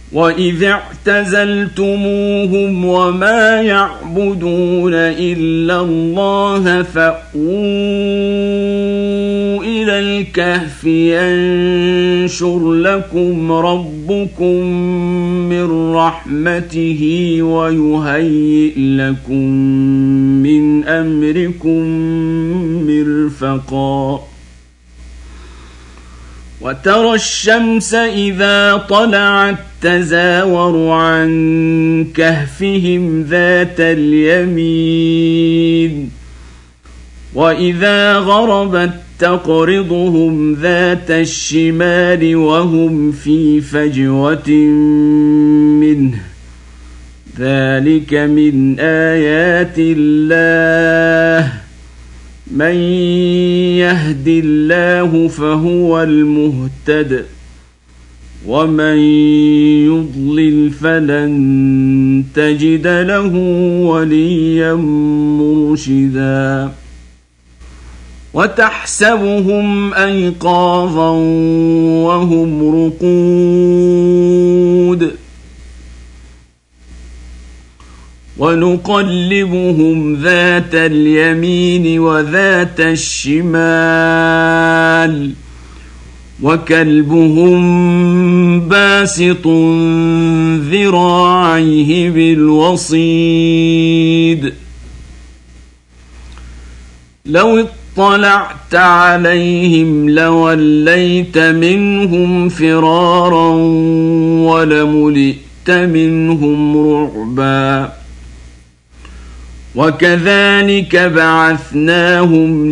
وإذا اعتزلتموهم وما يعبدون إلا الله فأووا إلى الكهف ينشر لكم ربكم من رحمته ويهيئ لكم من أمركم مرفقا وترى الشمس إذا طلعت تزاور عن كهفهم ذات اليمين وإذا غربت تقرضهم ذات الشمال وهم في فجوة منه ذلك من آيات الله من يهد الله فهو المهتد ومن يضلل فلن تجد له وليا مرشدا وتحسبهم أيقاظا وهم رقود ونقلبهم ذات اليمين وذات الشمال وكلبهم باسط ذراعيه بالوصيد لو اطلعت عليهم لوليت منهم فرارا ولملئت منهم رعبا وكذلك بعثناهم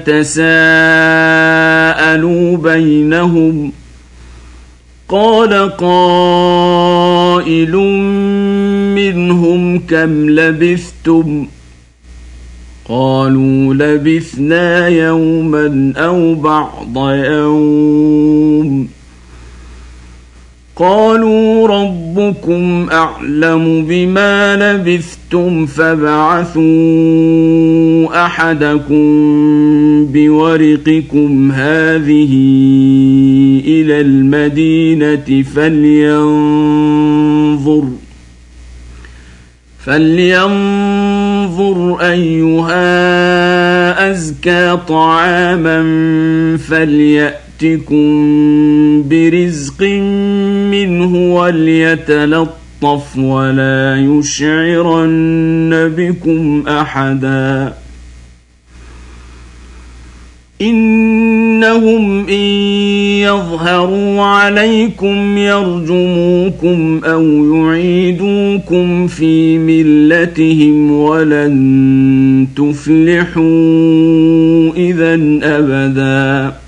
ليتساءلوا بينهم قال قائل منهم كم لبثتم قالوا لبثنا يوما أو بعض يوم قالوا ربكم أعلم بما لبثتم فابعثوا أحدكم بورقكم هذه إلى المدينة فلينظر أيها أزكى طعاما فليأتكم برزق منه وليتلطف ولا يشعرن بكم أحدا إنهم إن يظهروا عليكم يرجموكم أو يعيدوكم في ملتهم ولن تفلحوا إذا أبدا